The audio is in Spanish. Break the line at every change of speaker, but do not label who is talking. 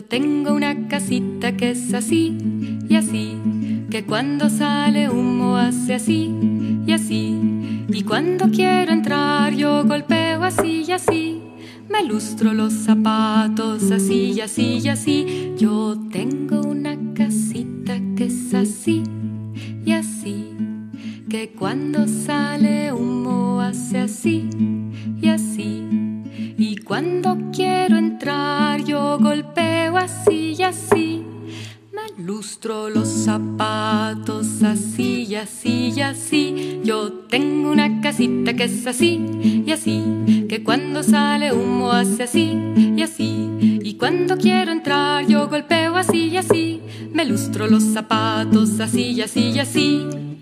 tengo una casita que es así y así, que cuando sale humo hace así y así, y cuando quiero entrar yo golpeo así y así, me lustro los zapatos así y así y así. Yo tengo una casita que es así y así, que cuando sale humo hace así y así, y cuando quiero entrar yo golpeo así y así, me lustro los zapatos así y así y así. Yo tengo una casita que es así y así, que cuando sale humo hace así y así, y cuando quiero entrar yo golpeo así y así, me lustro los zapatos así y así y así.